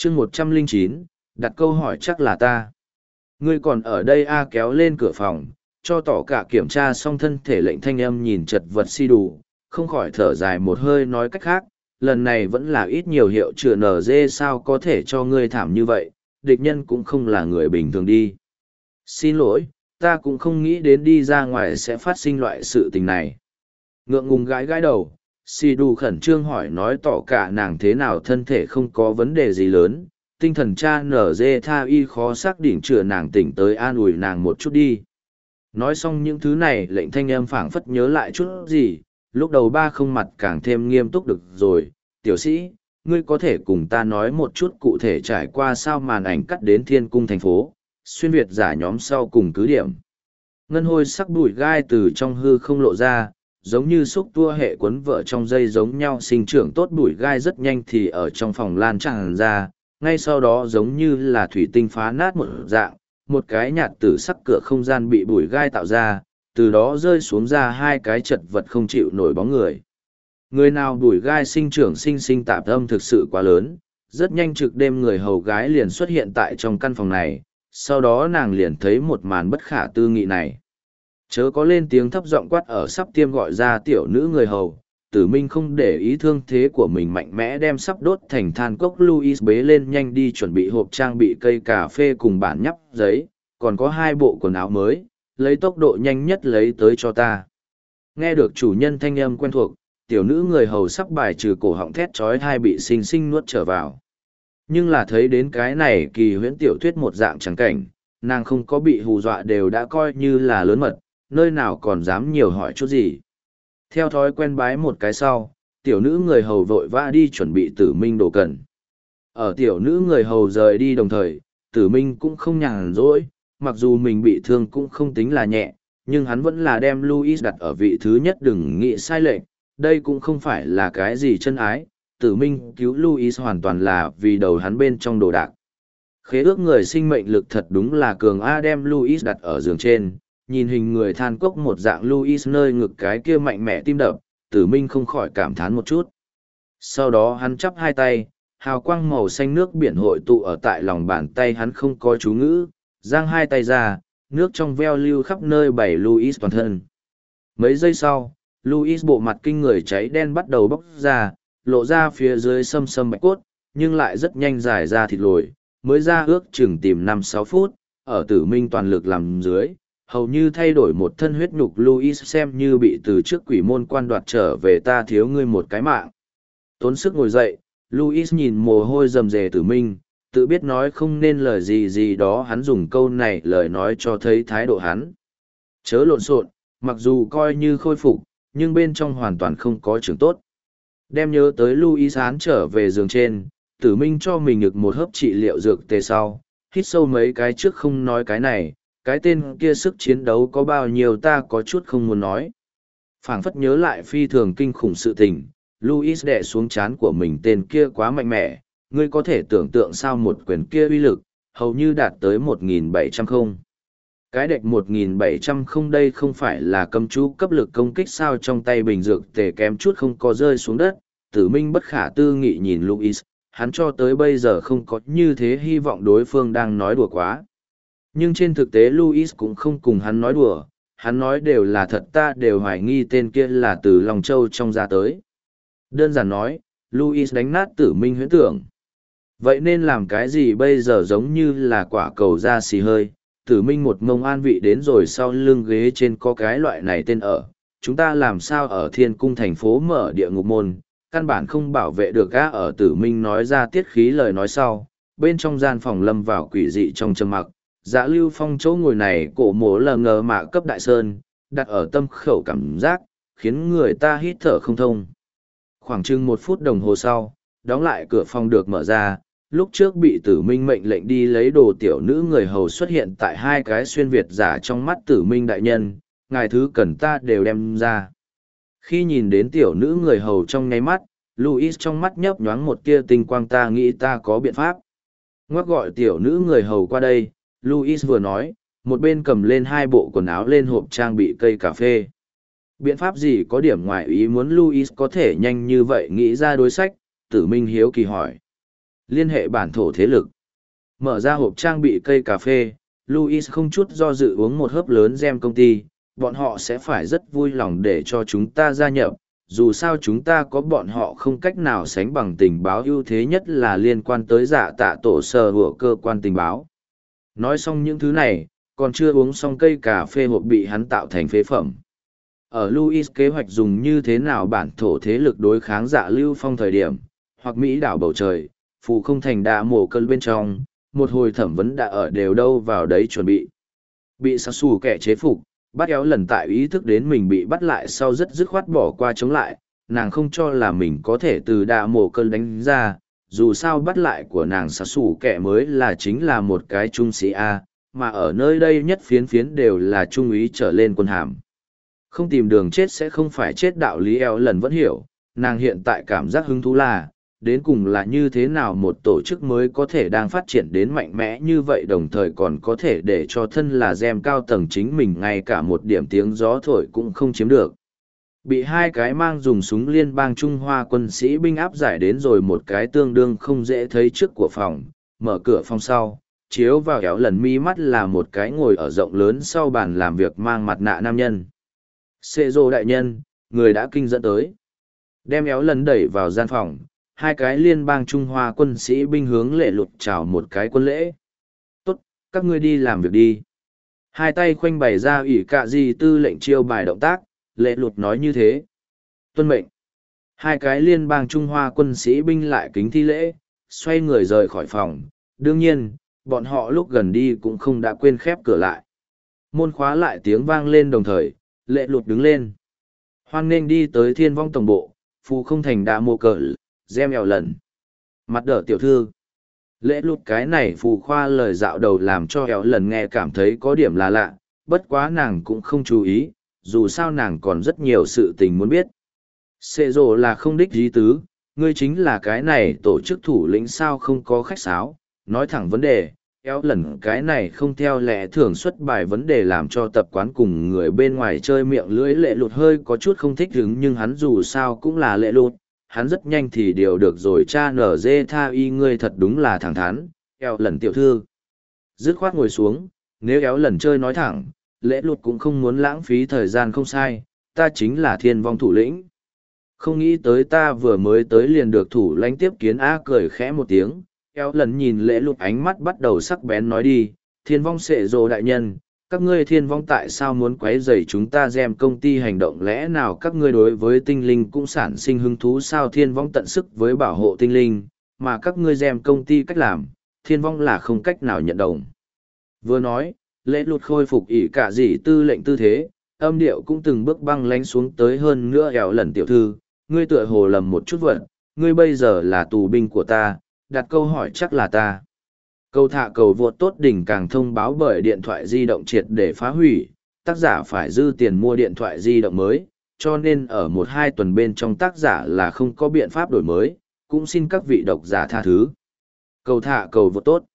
chương 109, đặt câu hỏi chắc là ta. Ngươi còn ở đây a kéo lên cửa phòng, cho tỏ cả kiểm tra xong thân thể lệnh thanh âm nhìn chật vật si đủ, không khỏi thở dài một hơi nói cách khác, lần này vẫn là ít nhiều hiệu chữa nở dê sao có thể cho ngươi thảm như vậy, địch nhân cũng không là người bình thường đi. Xin lỗi, ta cũng không nghĩ đến đi ra ngoài sẽ phát sinh loại sự tình này. Ngượng ngùng gãi gãi đầu, si đủ khẩn trương hỏi nói tỏ cả nàng thế nào thân thể không có vấn đề gì lớn, tinh thần cha nở dê tha y khó xác định chữa nàng tỉnh tới an ủi nàng một chút đi. Nói xong những thứ này lệnh thanh âm phảng phất nhớ lại chút gì, lúc đầu ba không mặt càng thêm nghiêm túc được rồi, tiểu sĩ, ngươi có thể cùng ta nói một chút cụ thể trải qua sao màn ảnh cắt đến thiên cung thành phố, xuyên Việt giả nhóm sau cùng cứ điểm. Ngân hôi sắc bụi gai từ trong hư không lộ ra, giống như xúc tua hệ quấn vợ trong dây giống nhau sinh trưởng tốt bụi gai rất nhanh thì ở trong phòng lan tràn ra, ngay sau đó giống như là thủy tinh phá nát một dạng, một cái nhạt tử sắc cửa không gian bị bụi gai tạo ra, từ đó rơi xuống ra hai cái chật vật không chịu nổi bóng người. Người nào bụi gai sinh trưởng sinh tạp âm thực sự quá lớn, rất nhanh trực đêm người hầu gái liền xuất hiện tại trong căn phòng này, sau đó nàng liền thấy một màn bất khả tư nghị này. Chớ có lên tiếng thấp giọng quát ở sắp tiêm gọi ra tiểu nữ người hầu, Tử Minh không để ý thương thế của mình mạnh mẽ đem sắp đốt thành than cốc Louis bế lên nhanh đi chuẩn bị hộp trang bị cây cà phê cùng bản nhắp giấy, còn có 2 bộ quần áo mới, lấy tốc độ nhanh nhất lấy tới cho ta. Nghe được chủ nhân thanh âm quen thuộc, tiểu nữ người hầu sắp bài trừ cổ họng thét chói tai bị xinh nuốt trở vào. Nhưng là thấy đến cái này kỳ huyễn tiểu thuyết một dạng trắng cảnh, nàng không có bị hù dọa đều đã coi như là lớn mật, nơi nào còn dám nhiều hỏi chút gì. Theo thói quen bái một cái sau, tiểu nữ người hầu vội vã đi chuẩn bị Tử Minh đồ cần. Ở tiểu nữ người hầu rời đi đồng thời, Tử Minh cũng không nhàn rỗi, mặc dù mình bị thương cũng không tính là nhẹ, nhưng hắn vẫn là đem Louis đặt ở vị thứ nhất đừng nghĩ sai lệch, đây cũng không phải là cái gì chân ái, Tử Minh cứu Louis hoàn toàn là vì đầu hắn bên trong đồ đạc. Khế ước người sinh mệnh lực thật đúng là cường A đem Louis đặt ở giường trên, nhìn hình người than cốc một dạng Louis nơi ngực cái kia mạnh mẽ tim đập, Tử Minh không khỏi cảm thán một chút. Sau đó hắn chắp hai tay, hào quang màu xanh nước biển hội tụ ở tại lòng bàn tay hắn không có chú ngữ, giang hai tay ra, nước trong veo lưu khắp nơi bảy Louis toàn thân. Mấy giây sau, Louis bộ mặt kinh người cháy đen bắt đầu bốc ra, lộ ra phía dưới sâm sâm bạch cốt, nhưng lại rất nhanh dài ra thịt lồi, mới ra ước chừng tìm 5-6 phút, ở Tử Minh toàn lực làm dưới, hầu như thay đổi một thân huyết nhục Louis xem như bị từ trước quỷ môn quan đoạt trở về ta thiếu ngươi một cái mạng. Tốn sức ngồi dậy, Louis nhìn mồ hôi rầm rề Tử Minh, tự biết nói không nên lời gì đó hắn dùng câu này lời nói cho thấy thái độ hắn. Chớ lộn xộn, mặc dù coi như khôi phục, nhưng bên trong hoàn toàn không có trường tốt. Đem nhớ tới Louis án trở về giường trên, Tử Minh cho mình được một hớp trị liệu dược tê sau, hít sâu mấy cái trước không nói cái này, cái tên kia sức chiến đấu có bao nhiêu ta có chút không muốn nói. Phảng phất nhớ lại phi thường kinh khủng sự tình, Louis đè xuống trán của mình tên kia quá mạnh mẽ, ngươi có thể tưởng tượng sao một quyền kia uy lực, hầu như đạt tới 1.700 không. Cái đệch 1.700 không đây không phải là cấm chú cấp lực công kích sao trong tay bình dược tề kém chút không có rơi xuống đất, Tử Minh bất khả tư nghị nhìn Louis, hắn cho tới bây giờ không có như thế hy vọng đối phương đang nói đùa quá. Nhưng trên thực tế Louis cũng không cùng hắn nói đùa, hắn nói đều là thật ta đều hoài nghi tên kia là từ Long Châu trong ra tới. Đơn giản nói, Louis đánh nát Tử Minh huyễn tưởng. Vậy nên làm cái gì bây giờ giống như là quả cầu ra xì hơi, Tử Minh một mông an vị đến rồi sau lưng ghế trên có cái loại này tên ở, chúng ta làm sao ở thiên cung thành phố mở địa ngục môn, căn bản không bảo vệ được gã ở Tử Minh nói ra tiết khí lời nói sau, bên trong gian phòng lâm vào quỷ dị trong trầm mặc. Dạ Lưu Phong chỗ ngồi này cổ mố lờ ngờ mạ cấp đại sơn, đặt ở tâm khẩu cảm giác, khiến người ta hít thở không thông. Khoảng chừng 1 phút đồng hồ sau, đóng lại cửa phòng được mở ra, lúc trước bị Tử Minh mệnh lệnh đi lấy đồ tiểu nữ người hầu xuất hiện tại 2 cái xuyên Việt giả trong mắt Tử Minh đại nhân, ngài thứ cần ta đều đem ra. Khi nhìn đến tiểu nữ người hầu trong nháy mắt, Louis trong mắt nhấp nhoáng một tia tinh quang ta nghĩ ta có biện pháp. Ngoắc gọi tiểu nữ người hầu qua đây. Louis vừa nói, một bên cầm lên 2 bộ quần áo lên hộp trang bị cây cà phê. Biện pháp gì có điểm ngoài ý muốn Louis có thể nhanh như vậy nghĩ ra đối sách, Tử Minh hiếu kỳ hỏi. Liên hệ bản thổ thế lực. Mở ra hộp trang bị cây cà phê, Louis không chút do dự uống một hớp lớn gem công ty, bọn họ sẽ phải rất vui lòng để cho chúng ta gia nhập, dù sao chúng ta có bọn họ không cách nào sánh bằng tình báo ưu thế nhất là liên quan tới dạ tạ tổ sở của cơ quan tình báo. Nói xong những thứ này, còn chưa uống xong cây cà phê hộp bị hắn tạo thành phế phẩm. Ở Louis kế hoạch dùng như thế nào bản thổ thế lực đối kháng dạ lưu phong thời điểm, hoặc Mỹ đảo bầu trời, phù không thành đạ mổ cơn bên trong, một hồi thẩm vấn đã ở đều đâu vào đấy chuẩn bị. Bị sát xù kẻ chế phục, bắt éo lần tại ý thức đến mình bị bắt lại sau rất dứt khoát bỏ qua chống lại, nàng không cho là mình có thể từ đạ mổ cơn đánh ra, dù sao bắt lại của nàng sát xù kẻ mới là chính là một cái trung sĩ A, mà ở nơi đây nhất phiến phiến đều là trung úy trở lên quân hàm. Không tìm đường chết sẽ không phải chết đạo lý éo lần vẫn hiểu, nàng hiện tại cảm giác hứng thú là, đến cùng là như thế nào một tổ chức mới có thể đang phát triển đến mạnh mẽ như vậy đồng thời còn có thể để cho thân là gem cao tầng chính mình ngay cả một điểm tiếng gió thổi cũng không chiếm được. Bị hai cái mang dùng súng liên bang Trung Hoa quân sĩ binh áp giải đến rồi một cái tương đương không dễ thấy trước của phòng, mở cửa phòng sau, chiếu vào kéo lần mi mắt là một cái ngồi ở rộng lớn sau bàn làm việc mang mặt nạ nam nhân. Xê rô đại nhân, người đã kinh dẫn tới. Đem éo lần đẩy vào gian phòng, hai cái liên bang Trung Hoa quân sĩ binh hướng lệ lụt chào một cái quân lễ. Tốt, các ngươi đi làm việc đi. Hai tay khoanh bày ra ủy cạ di tư lệnh chiêu bài động tác, lệ lụt nói như thế. Tuân mệnh. Hai cái liên bang Trung Hoa quân sĩ binh lại kính thi lễ, xoay người rời khỏi phòng. Đương nhiên, bọn họ lúc gần đi cũng không đã quên khép cửa lại. Môn khóa lại tiếng vang lên đồng thời, lệ lụt đứng lên. Hoan nghênh đi tới thiên vong tổng bộ, phù không thành đạ mô cờ, gem eo lần. Mặt đỡ tiểu thư. Lễ lụt cái này phù khoa lời dạo đầu làm cho eo lần nghe cảm thấy có điểm là lạ, bất quá nàng cũng không chú ý, dù sao nàng còn rất nhiều sự tình muốn biết. Xê rồ là không đích dí tứ, ngươi chính là cái này tổ chức thủ lĩnh sao không có khách sáo, nói thẳng vấn đề. Eo lần cái này không theo lẽ thường xuất bài vấn đề làm cho tập quán cùng người bên ngoài chơi miệng lưỡi lệ lụt hơi có chút không thích hứng nhưng hắn dù sao cũng là lệ lụt, hắn rất nhanh thì điều được rồi cha nở dê tha y ngươi thật đúng là thẳng thắn, eo lần tiểu thư. Dứt khoát ngồi xuống, nếu éo lần chơi nói thẳng, lễ lụt cũng không muốn lãng phí thời gian không sai, ta chính là thiên vong thủ lĩnh. Không nghĩ tới ta vừa mới tới liền được thủ lãnh tiếp kiến á cười khẽ một tiếng, eo lần nhìn lễ lụt ánh mắt bắt đầu sắc bén nói đi, thiên vong sệ rồ đại nhân, các ngươi thiên vong tại sao muốn quấy rầy chúng ta gem công ty hành động lẽ nào các ngươi đối với tinh linh cũng sản sinh hứng thú sao thiên vong tận sức với bảo hộ tinh linh, mà các ngươi gem công ty cách làm, thiên vong là không cách nào nhận đồng. Vừa nói, lễ lụt khôi phục ỷ cả gì tư lệnh tư thế, âm điệu cũng từng bước băng lánh xuống tới hơn nữa eo lần tiểu thư, ngươi tựa hồ lầm một chút vật, ngươi bây giờ là tù binh của ta, đặt câu hỏi chắc là ta. Cầu thả cầu vượt tốt đỉnh càng thông báo bởi điện thoại di động triệt để phá hủy, tác giả phải dư tiền mua điện thoại di động mới, cho nên ở 1-2 tuần bên trong tác giả là không có biện pháp đổi mới, cũng xin các vị độc giả tha thứ. Cầu thả cầu vượt tốt.